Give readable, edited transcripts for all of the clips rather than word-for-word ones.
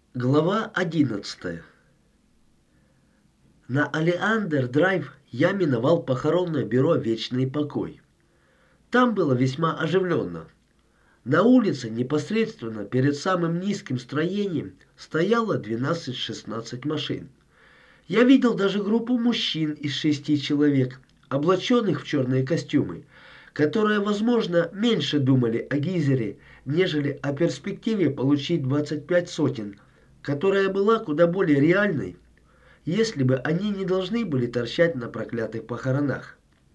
Глава 11. На Алиандер-драйв я миновал похоронное бюро «Вечный покой». Там было весьма оживленно. На улице, непосредственно перед самым низким строением, стояло 12-16 машин. Я видел даже группу мужчин из 6 человек, облаченных в черные костюмы, которые, возможно, меньше думали о Гизере, нежели о перспективе получить 25 сотен, которая была куда более реальной, если бы они не должны были торчать на проклятых похоронах.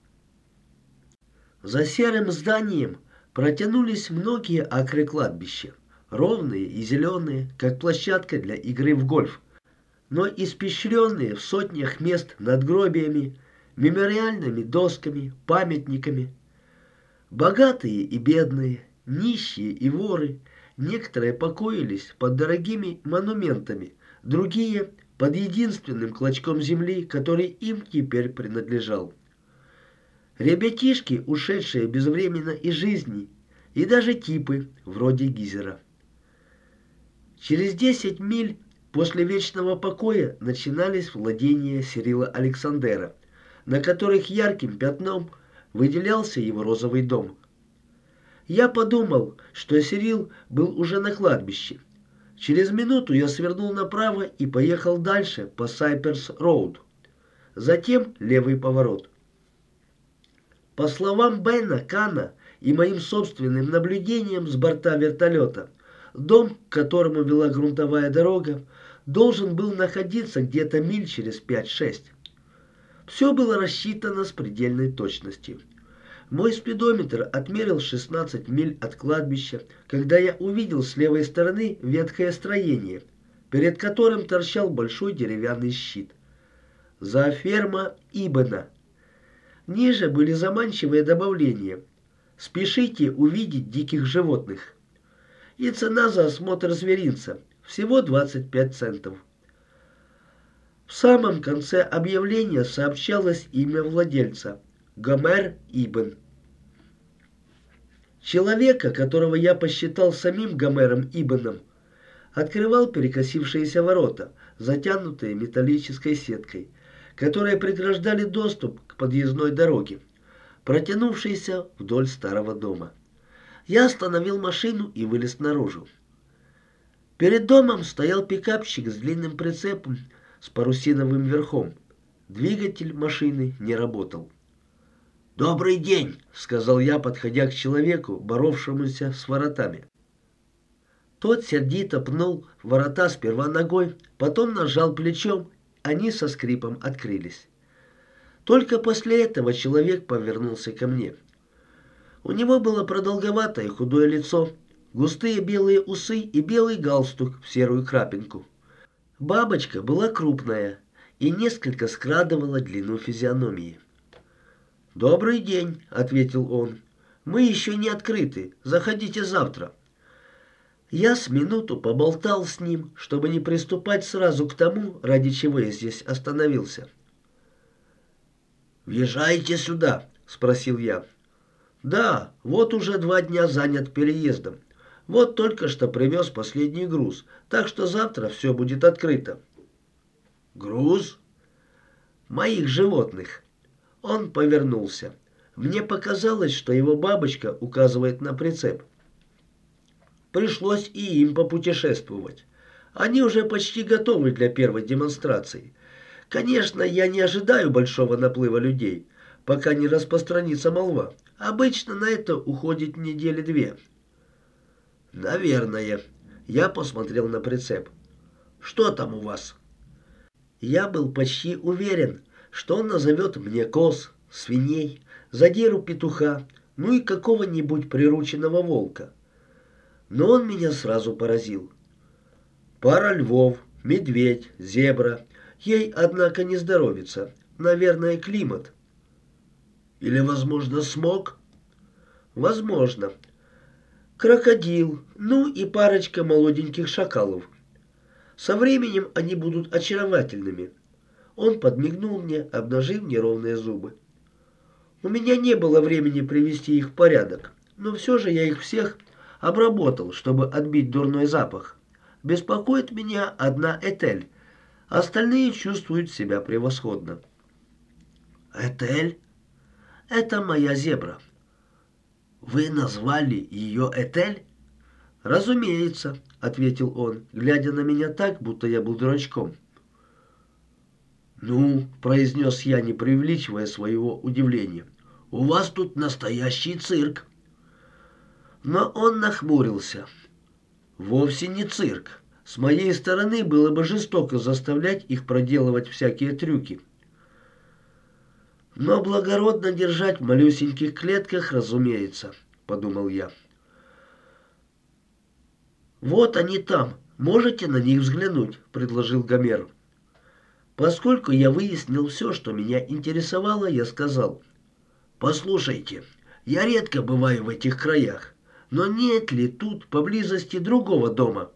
За серым зданием протянулись многие акры кладбища, ровные и зеленые, как площадка для игры в гольф, но испещренные в сотнях мест надгробиями, мемориальными досками, памятниками. Богатые и бедные, нищие и воры, некоторые покоились под дорогими монументами, другие — под единственным клочком земли, который им теперь принадлежал. Ребятишки, ушедшие безвременно из жизни, и даже типы, вроде Гизера. Через 10 миль после вечного покоя начинались владения Сирила Александера, на которых ярким пятном выделялся его розовый дом. Я подумал, что Сирил был уже на кладбище. Через минуту я свернул направо и поехал дальше по Сайперс-Роуд. Затем левый поворот. По словам Бена Кана и моим собственным наблюдениям с борта вертолета, дом, к которому вела грунтовая дорога, должен был находиться где-то миль через 5-6. Все было рассчитано с предельной точностью. Мой спидометр отмерил 16 миль от кладбища, когда я увидел с левой стороны ветхое строение, перед которым торчал большой деревянный щит. Зооферма Ибена. Ниже были заманчивые добавления: «Спешите увидеть диких животных». И цена за осмотр зверинца – всего 25 центов. В самом конце объявления сообщалось имя владельца – Гомер Ибн. Человека, которого я посчитал самим Гомером Ибном, открывал перекосившиеся ворота, затянутые металлической сеткой, которые преграждали доступ к подъездной дороге, протянувшейся вдоль старого дома. Я остановил машину и вылез наружу. Перед домом стоял пикапчик с длинным прицепом с парусиновым верхом. Двигатель машины не работал. «Добрый день», — сказал я, подходя к человеку, боровшемуся с воротами. Тот сердито пнул ворота сперва ногой, потом нажал плечом, они со скрипом открылись. Только после этого человек повернулся ко мне. У него было продолговатое худое лицо, густые белые усы и белый галстук в серую крапинку. Бабочка была крупная и несколько скрадывала длину физиономии. «Добрый день», — ответил он. «Мы еще не открыты. Заходите завтра». Я с минуту поболтал с ним, чтобы не приступать сразу к тому, ради чего я здесь остановился. «Въезжаете сюда?» — спросил я. «Да, вот уже 2 дня занят переездом. Вот только что привез последний груз, так что завтра все будет открыто». «Груз?» «Моих животных». Он повернулся. Мне показалось, что его бабочка указывает на прицеп. Пришлось и им попутешествовать. Они уже почти готовы для первой демонстрации. Конечно, я не ожидаю большого наплыва людей, пока не распространится молва. Обычно на это уходит 2 недели. «Наверное». Я посмотрел на прицеп. «Что там у вас?» Я был почти уверен, что он назовет мне коз, свиней, задиру петуха, ну и какого-нибудь прирученного волка. Но он меня сразу поразил. Пара львов, медведь, зебра. Ей, однако, не здоровится. Наверное, климат. Или, возможно, смог? Возможно. Крокодил, ну и парочка молоденьких шакалов. Со временем они будут очаровательными. Он подмигнул мне, обнажив неровные зубы. У меня не было времени привести их в порядок, но все же я их всех обработал, чтобы отбить дурной запах. Беспокоит меня одна Этель. Остальные чувствуют себя превосходно. Этель? Это моя зебра. Вы назвали ее Этель? Разумеется, ответил он, глядя на меня так, будто я был дурачком. «Ну», — произнес я, не преувеличивая своего удивления, — «у вас тут настоящий цирк». Но он нахмурился. «Вовсе не цирк. С моей стороны было бы жестоко заставлять их проделывать всякие трюки. Но благородно держать в малюсеньких клетках, разумеется», — подумал я. «Вот они там. Можете на них взглянуть», — предложил Гомер. Поскольку я выяснил все, что меня интересовало, я сказал: «Послушайте, я редко бываю в этих краях, но нет ли тут поблизости другого дома?»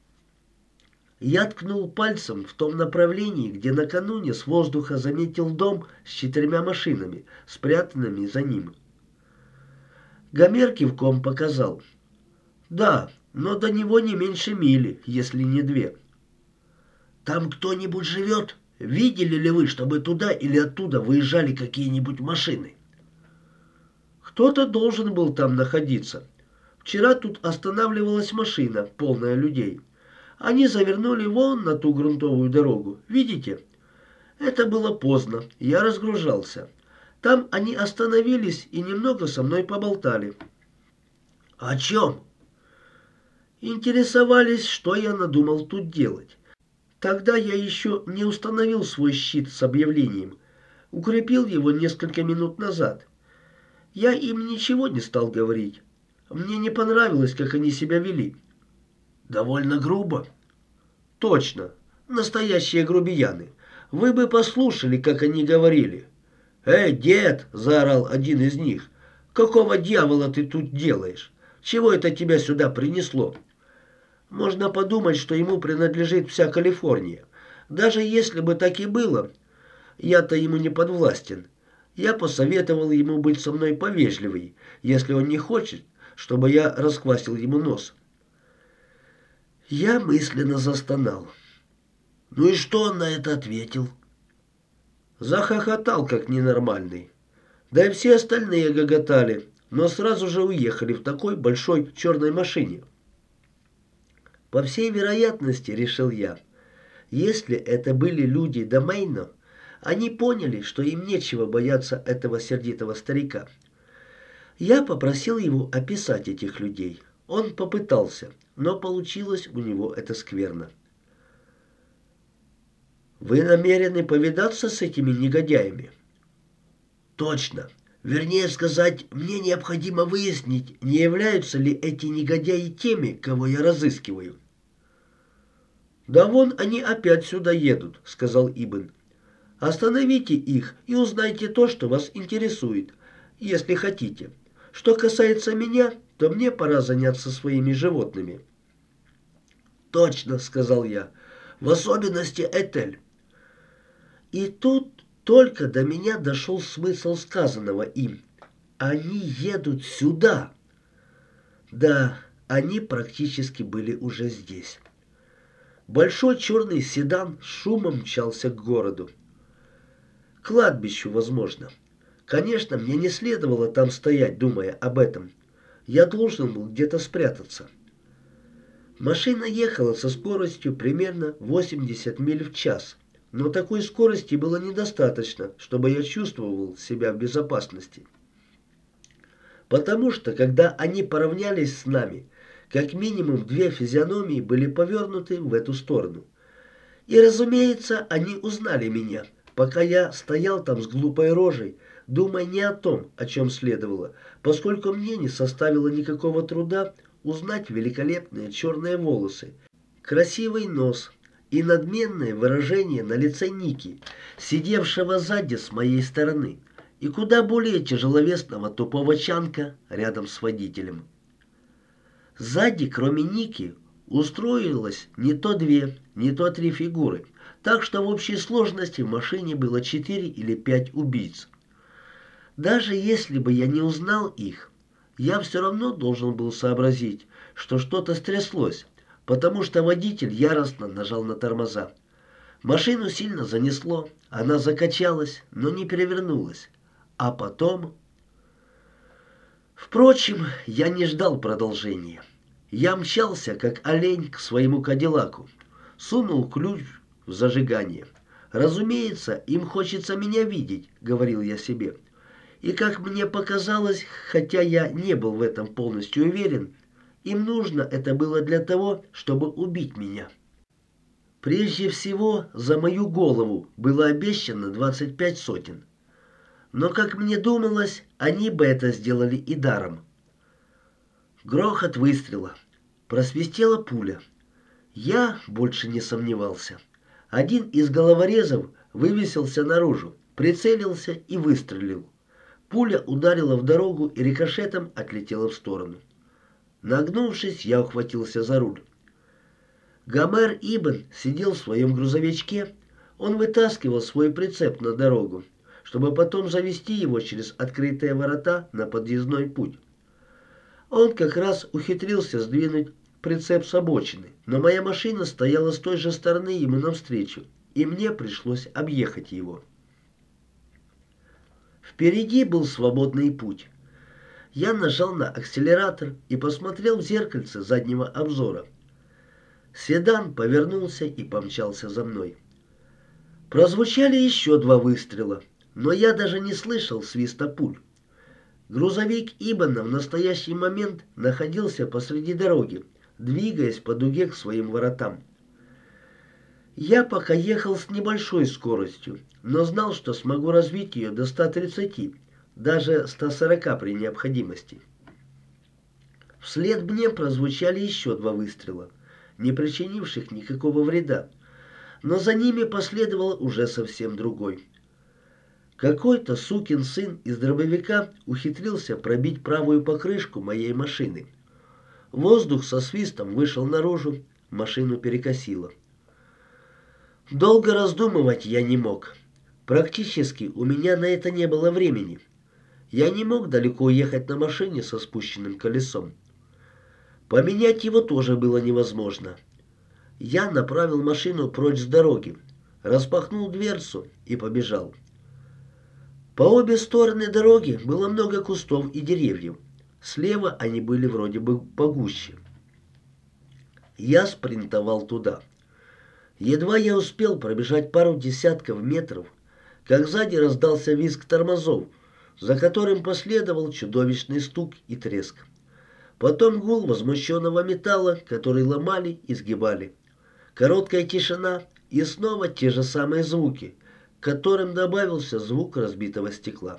Я ткнул пальцем в том направлении, где накануне с воздуха заметил дом с 4 машинами, спрятанными за ним. Гомер кивком показал: «Да, но до него не меньше мили, если не 2. «Там кто-нибудь живет? Видели ли вы, чтобы туда или оттуда выезжали какие-нибудь машины?» «Кто-то должен был там находиться. Вчера тут останавливалась машина, полная людей. Они завернули вон на ту грунтовую дорогу. Видите? Это было поздно. Я разгружался. Там они остановились и немного со мной поболтали». «О чем?» «Интересовались, что я надумал тут делать. Тогда я еще не установил свой щит с объявлением. Укрепил его несколько минут назад. Я им ничего не стал говорить. Мне не понравилось, как они себя вели». «Довольно грубо». «Точно. Настоящие грубияны. Вы бы послушали, как они говорили». «Эй, дед!» — заорал один из них. «Какого дьявола ты тут делаешь? Чего это тебя сюда принесло?» Можно подумать, что ему принадлежит вся Калифорния. Даже если бы так и было, я-то ему не подвластен. Я посоветовал ему быть со мной повежливей, если он не хочет, чтобы я расквасил ему нос. Я мысленно застонал. Ну и что он на это ответил? Захохотал, как ненормальный. Да и все остальные гоготали, но сразу же уехали в такой большой черной машине. По всей вероятности, решил я, если это были люди Домейно, они поняли, что им нечего бояться этого сердитого старика. Я попросил его описать этих людей. Он попытался, но получилось у него это скверно. «Вы намерены повидаться с этими негодяями?» «Точно. Вернее сказать, мне необходимо выяснить, не являются ли эти негодяи теми, кого я разыскиваю». «Да вон они опять сюда едут», — сказал Ибн. «Остановите их и узнайте то, что вас интересует, если хотите. Что касается меня, то мне пора заняться своими животными». «Точно», — сказал я, — «в особенности Этель». И тут только до меня дошел смысл сказанного им. Они едут сюда. Да, они практически были уже здесь. Большой черный седан с шумом мчался к городу. К кладбищу, возможно. Конечно, мне не следовало там стоять, думая об этом. Я должен был где-то спрятаться. Машина ехала со скоростью примерно 80 миль в час, но такой скорости было недостаточно, чтобы я чувствовал себя в безопасности. Потому что, когда они поравнялись с нами, как минимум 2 физиономии были повернуты в эту сторону. И, разумеется, они узнали меня, пока я стоял там с глупой рожей, думая не о том, о чем следовало, поскольку мне не составило никакого труда узнать великолепные черные волосы, красивый нос и надменное выражение на лице Ники, сидевшего сзади с моей стороны, и куда более тяжеловесного тупого Чанка рядом с водителем. Сзади, кроме Ники, устроилось не то 2, не то 3 фигуры, так что в общей сложности в машине было 4 или 5 убийц. Даже если бы я не узнал их, я все равно должен был сообразить, что что-то стряслось, потому что водитель яростно нажал на тормоза. Машину сильно занесло, она закачалась, но не перевернулась. А потом... Впрочем, я не ждал продолжения. Я мчался, как олень, к своему кадиллаку. Сунул ключ в зажигание. «Разумеется, им хочется меня видеть», — говорил я себе. И как мне показалось, хотя я не был в этом полностью уверен, им нужно это было для того, чтобы убить меня. Прежде всего, за мою голову было обещано 25 сотен. Но, как мне думалось, они бы это сделали и даром. Грохот выстрела. Просвистела пуля. Я больше не сомневался. Один из головорезов вывесился наружу, прицелился и выстрелил. Пуля ударила в дорогу и рикошетом отлетела в сторону. Нагнувшись, я ухватился за руль. Гомер Ибн сидел в своем грузовичке. Он вытаскивал свой прицеп на дорогу, чтобы потом завести его через открытые ворота на подъездной путь. Он как раз ухитрился сдвинуть прицеп с обочины, но моя машина стояла с той же стороны ему навстречу, и мне пришлось объехать его. Впереди был свободный путь. Я нажал на акселератор и посмотрел в зеркальце заднего обзора. Седан повернулся и помчался за мной. Прозвучали еще 2 выстрела, но я даже не слышал свиста пуль. Грузовик Ибана в настоящий момент находился посреди дороги, двигаясь по дуге к своим воротам. Я пока ехал с небольшой скоростью, но знал, что смогу развить ее до 130, даже 140 при необходимости. Вслед мне прозвучали еще 2 выстрела, не причинивших никакого вреда, но за ними последовал уже совсем другой. Какой-то сукин сын из дробовика ухитрился пробить правую покрышку моей машины. Воздух со свистом вышел наружу, машину перекосило. Долго раздумывать я не мог. Практически у меня на это не было времени. Я не мог далеко ехать на машине со спущенным колесом. Поменять его тоже было невозможно. Я направил машину прочь с дороги, распахнул дверцу и побежал. По обе стороны дороги было много кустов и деревьев. Слева они были вроде бы погуще. Я спринтовал туда. Едва я успел пробежать пару десятков метров, как сзади раздался визг тормозов, за которым последовал чудовищный стук и треск. Потом гул возмущенного металла, который ломали и сгибали. Короткая тишина и снова те же самые звуки, к которым добавился звук разбитого стекла.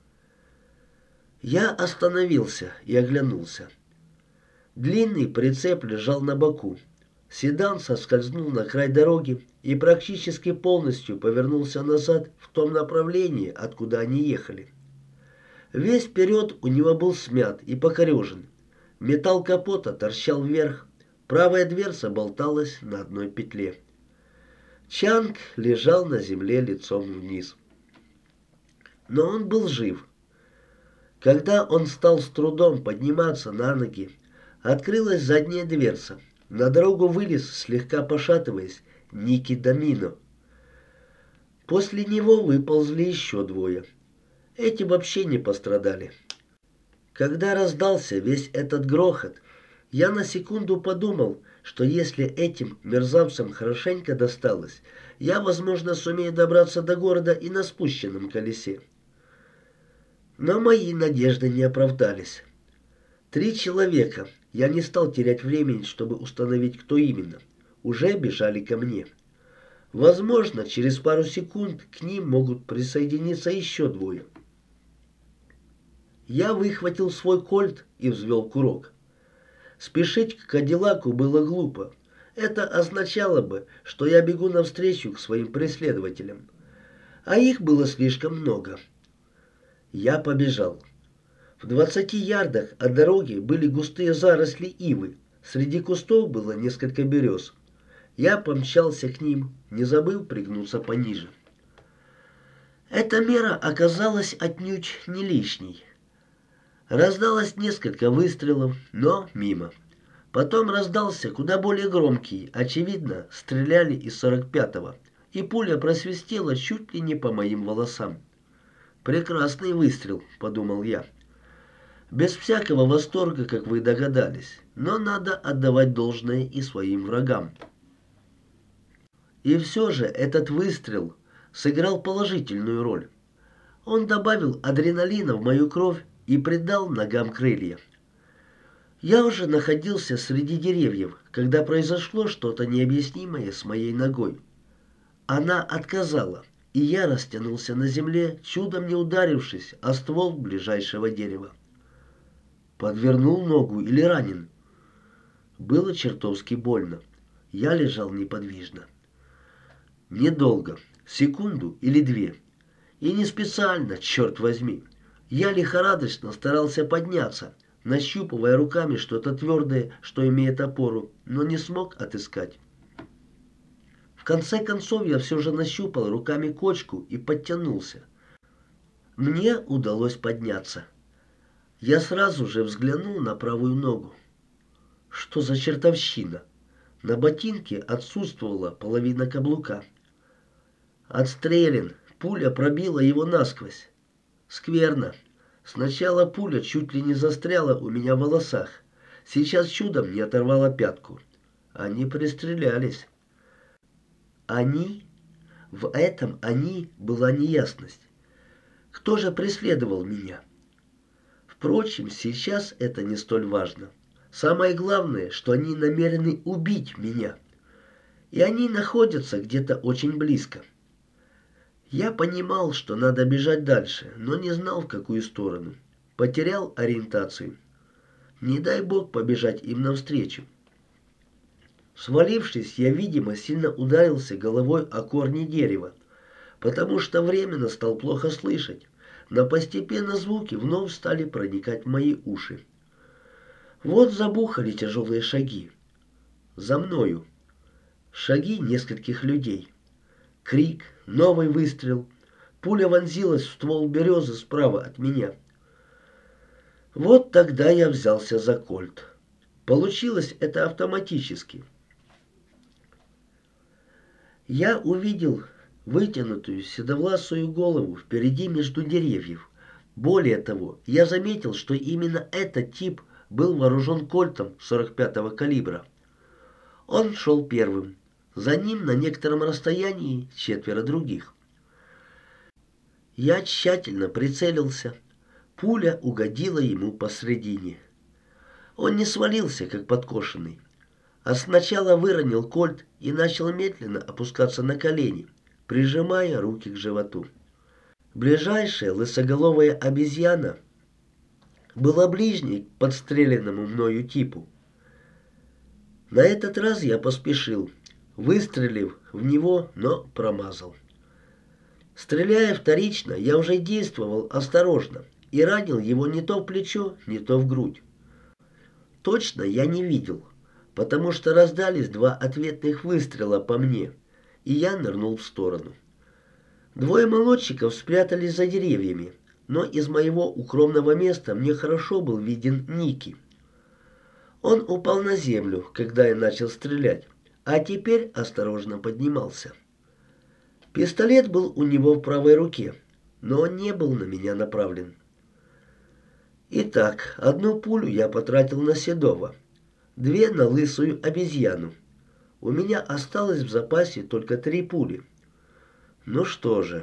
Я остановился и оглянулся. Длинный прицеп лежал на боку. Седан соскользнул на край дороги и практически полностью повернулся назад в том направлении, откуда они ехали. Весь вперед у него был смят и покорежен. Металл капота торчал вверх, правая дверца болталась на одной петле. Чанг лежал на земле лицом вниз. Но он был жив. Когда он стал с трудом подниматься на ноги, открылась задняя дверца. На дорогу вылез, слегка пошатываясь, Ники Домино. После него выползли еще 2. Эти вообще не пострадали. Когда раздался весь этот грохот, я на секунду подумал, что если этим мерзавцам хорошенько досталось, я, возможно, сумею добраться до города и на спущенном колесе. Но мои надежды не оправдались. 3 человека, я не стал терять времени, чтобы установить, кто именно, уже бежали ко мне. Возможно, через пару секунд к ним могут присоединиться еще 2. Я выхватил свой кольт и взвел курок. Спешить к Кадиллаку было глупо. Это означало бы, что я бегу навстречу к своим преследователям. А их было слишком много. Я побежал. В 20 ярдах от дороги были густые заросли ивы. Среди кустов было несколько берез. Я помчался к ним, не забыв пригнуться пониже. Эта мера оказалась отнюдь не лишней. Раздалось несколько выстрелов, но мимо. Потом раздался куда более громкий, очевидно, стреляли из 45-го, и пуля просвистела чуть ли не по моим волосам. «Прекрасный выстрел», — подумал я. Без всякого восторга, как вы догадались, но надо отдавать должное и своим врагам. И все же этот выстрел сыграл положительную роль. Он добавил адреналина в мою кровь и придал ногам крылья. Я уже находился среди деревьев, когда произошло что-то необъяснимое с моей ногой. Она отказала, и я растянулся на земле, чудом не ударившись о ствол ближайшего дерева. Подвернул ногу или ранен? Было чертовски больно. Я лежал неподвижно. Недолго, секунду или две. И не специально, черт возьми. Я лихорадочно старался подняться, нащупывая руками что-то твердое, что имеет опору, но не смог отыскать. В конце концов я все же нащупал руками кочку и подтянулся. Мне удалось подняться. Я сразу же взглянул на правую ногу. Что за чертовщина? На ботинке отсутствовала половина каблука. Отстрелен, пуля пробила его насквозь. Скверно. Сначала пуля чуть ли не застряла у меня в волосах. Сейчас чудом не оторвала пятку. Они пристрелялись. Они? В этом «они» была неясность. Кто же преследовал меня? Впрочем, сейчас это не столь важно. Самое главное, что они намерены убить меня. И они находятся где-то очень близко. Я понимал, что надо бежать дальше, но не знал, в какую сторону. Потерял ориентацию. Не дай бог побежать им навстречу. Свалившись, я, видимо, сильно ударился головой о корни дерева, потому что временно стал плохо слышать. Но постепенно звуки вновь стали проникать в мои уши. Вот забухали тяжелые шаги. За мною. Шаги нескольких людей. Крик, новый выстрел. Пуля вонзилась в ствол березы справа от меня. Вот тогда я взялся за кольт. Получилось это автоматически. Я увидел вытянутую седовласую голову впереди между деревьев. Более того, я заметил, что именно этот тип был вооружен кольтом 45-го калибра. Он шел первым. За ним на некотором расстоянии 4 других. Я тщательно прицелился. Пуля угодила ему посредине. Он не свалился, как подкошенный, а сначала выронил кольт и начал медленно опускаться на колени, прижимая руки к животу. Ближайшая лысоголовая обезьяна была ближней к подстреленному мною типу. На этот раз я поспешил, выстрелив в него, но промазал. Стреляя вторично, я уже действовал осторожно и ранил его не то в плечо, не то в грудь. Точно я не видел, потому что раздались 2 ответных выстрела по мне, и я нырнул в сторону. 2 молодчиков спрятались за деревьями, но из моего укромного места мне хорошо был виден Ники. Он упал на землю, когда я начал стрелять, а теперь осторожно поднимался. Пистолет был у него в правой руке, но он не был на меня направлен. Итак, 1 пулю я потратил на Седова, 2 на лысую обезьяну. У меня осталось в запасе только 3 пули. Ну что же.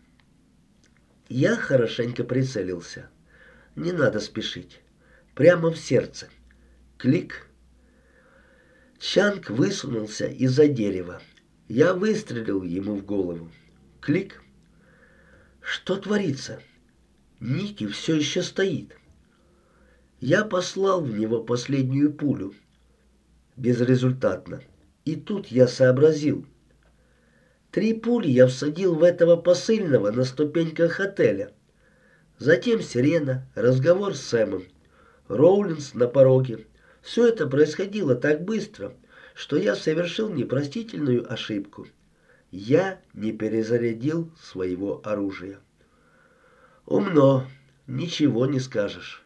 Я хорошенько прицелился. Не надо спешить. Прямо в сердце. Клик. Чанг высунулся из-за дерева. Я выстрелил ему в голову. Клик. Что творится? Ники все еще стоит. Я послал в него последнюю пулю. Безрезультатно. И тут я сообразил. 3 пули я всадил в этого посыльного на ступеньках отеля. Затем сирена, разговор с Сэмом, Роулинс на пороге. Все это происходило так быстро, что я совершил непростительную ошибку. Я не перезарядил своего оружия. Умно, ничего не скажешь.